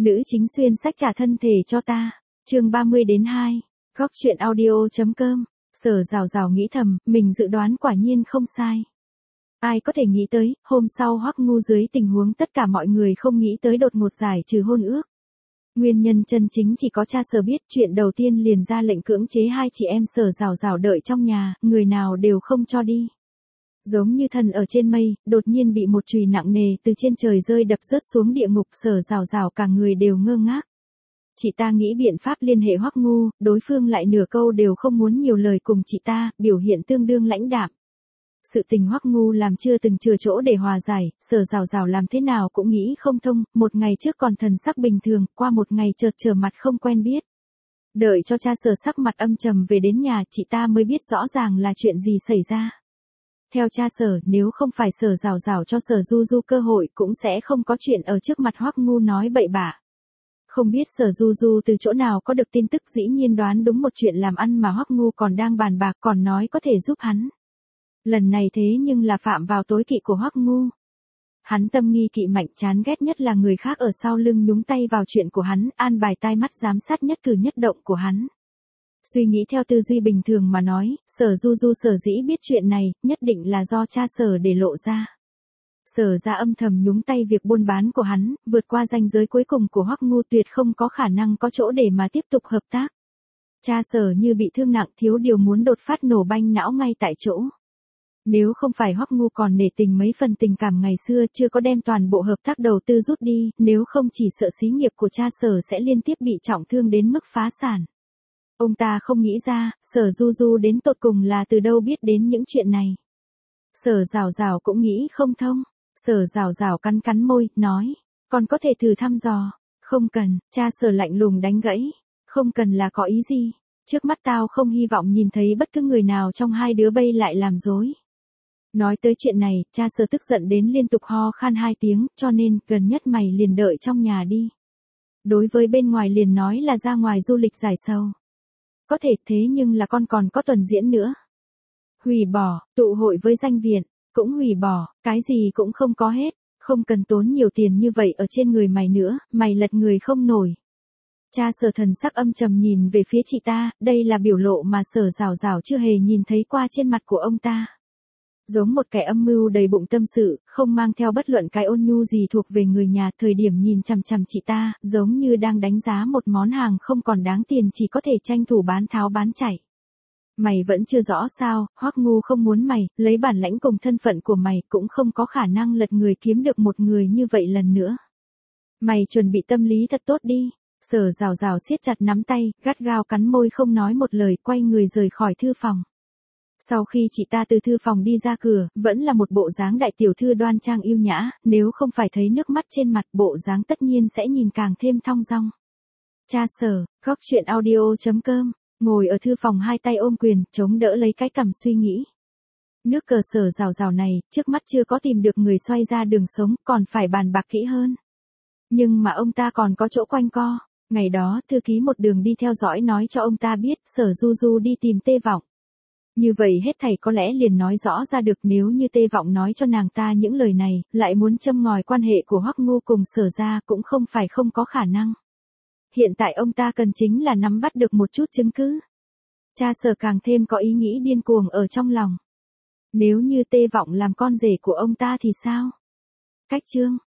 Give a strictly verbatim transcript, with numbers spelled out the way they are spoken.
Nữ chính xuyên sách trả thân thể cho ta. Chương ba mươi đến hai. Góc truyện audio.com. Sở Rào Rào nghĩ thầm, mình dự đoán quả nhiên không sai. Ai có thể nghĩ tới, hôm sau Hoắc Ngu dưới tình huống tất cả mọi người không nghĩ tới đột ngột giải trừ hôn ước. Nguyên nhân chân chính chỉ có cha Sở biết, chuyện đầu tiên liền ra lệnh cưỡng chế hai chị em Sở Rào Rào đợi trong nhà, người nào đều không cho đi. Giống như thần ở trên mây, đột nhiên bị một chùy nặng nề từ trên trời rơi đập rớt xuống địa ngục. Sở Rào Rào cả người đều ngơ ngác. Chị ta nghĩ biện pháp liên hệ Hoắc Ngu, đối phương lại nửa câu đều không muốn nhiều lời cùng chị ta, biểu hiện tương đương lãnh đạm. Sự tình Hoắc Ngu làm chưa từng chừa chỗ để hòa giải, Sở Rào Rào làm thế nào cũng nghĩ không thông, một ngày trước còn thần sắc bình thường, qua một ngày chợt trở mặt không quen biết. Đợi cho cha Sở sắc mặt âm trầm về đến nhà, chị ta mới biết rõ ràng là chuyện gì xảy ra. Theo cha Sở, nếu không phải Sở Rào Rào cho Sở Du Du cơ hội cũng sẽ không có chuyện ở trước mặt Hoắc Ngu nói bậy bạ. Không biết Sở Du Du từ chỗ nào có được tin tức, dĩ nhiên đoán đúng một chuyện làm ăn mà Hoắc Ngu còn đang bàn bạc, còn nói có thể giúp hắn. Lần này thế nhưng là phạm vào tối kỵ của Hoắc Ngu. Hắn tâm nghi kỵ mạnh, chán ghét nhất là người khác ở sau lưng nhúng tay vào chuyện của hắn, an bài tai mắt giám sát nhất cử nhất động của hắn. Suy nghĩ theo tư duy bình thường mà nói, Sở Du Du sở dĩ biết chuyện này, nhất định là do cha Sở để lộ ra. Sở ra âm thầm nhúng tay việc buôn bán của hắn, vượt qua ranh giới cuối cùng của Hoắc Ngu, tuyệt không có khả năng có chỗ để mà tiếp tục hợp tác. Cha Sở như bị thương nặng, thiếu điều muốn đột phát nổ banh não ngay tại chỗ. Nếu không phải Hoắc Ngu còn nể tình mấy phần tình cảm ngày xưa, chưa có đem toàn bộ hợp tác đầu tư rút đi, nếu không chỉ sợ xí nghiệp của cha Sở sẽ liên tiếp bị trọng thương đến mức phá sản. Ông ta không nghĩ ra, Sở Du Du đến tột cùng là từ đâu biết đến những chuyện này. Sở Rào Rào cũng nghĩ không thông. Sở Rào Rào cắn cắn môi, nói, còn có thể thử thăm dò. Không cần, cha Sở lạnh lùng đánh gãy. Không cần là có ý gì? Trước mắt tao không hy vọng nhìn thấy bất cứ người nào trong hai đứa bay lại làm dối. Nói tới chuyện này, cha Sở tức giận đến liên tục ho khan hai tiếng, cho nên, gần nhất mày liền đợi trong nhà đi. Đối với bên ngoài liền nói là ra ngoài du lịch giải sầu. Có thể thế nhưng là con còn có tuần diễn nữa. Hủy bỏ, tụ hội với danh viện, cũng hủy bỏ, cái gì cũng không có hết, không cần tốn nhiều tiền như vậy ở trên người mày nữa, mày lật người không nổi. Cha Sở thần sắc âm trầm nhìn về phía chị ta, đây là biểu lộ mà Sở Rào Rào chưa hề nhìn thấy qua trên mặt của ông ta. Giống một kẻ âm mưu đầy bụng tâm sự, không mang theo bất luận cái ôn nhu gì thuộc về người nhà, thời điểm nhìn chằm chằm chị ta, giống như đang đánh giá một món hàng không còn đáng tiền, chỉ có thể tranh thủ bán tháo bán chạy. Mày vẫn chưa rõ sao, Hoắc Ngu không muốn mày, lấy bản lãnh cùng thân phận của mày cũng không có khả năng lật người kiếm được một người như vậy lần nữa. Mày chuẩn bị tâm lý thật tốt đi. Sở Rào Rào siết chặt nắm tay, gắt gao cắn môi không nói một lời, quay người rời khỏi thư phòng. Sau khi chị ta từ thư phòng đi ra cửa, vẫn là một bộ dáng đại tiểu thư đoan trang yêu nhã, nếu không phải thấy nước mắt trên mặt, bộ dáng tất nhiên sẽ nhìn càng thêm thong dong. Cha Sở, góc truyện audio.com. Ngồi ở thư phòng hai tay ôm quyền, chống đỡ lấy cái cằm suy nghĩ. Nước cờ Sở Rào Rào này, trước mắt chưa có tìm được người xoay ra đường sống, còn phải bàn bạc kỹ hơn. Nhưng mà ông ta còn có chỗ quanh co. Ngày đó, thư ký một đường đi theo dõi nói cho ông ta biết, Sở Du Du đi tìm Tê Vọng. Như vậy hết thảy có lẽ liền nói rõ ra được, nếu như Tê Vọng nói cho nàng ta những lời này, lại muốn châm ngòi quan hệ của Hoắc Ngu cùng Sở ra cũng không phải không có khả năng. Hiện tại ông ta cần chính là nắm bắt được một chút chứng cứ. Cha Sở càng thêm có ý nghĩ điên cuồng ở trong lòng. Nếu như Tê Vọng làm con rể của ông ta thì sao? Cách chương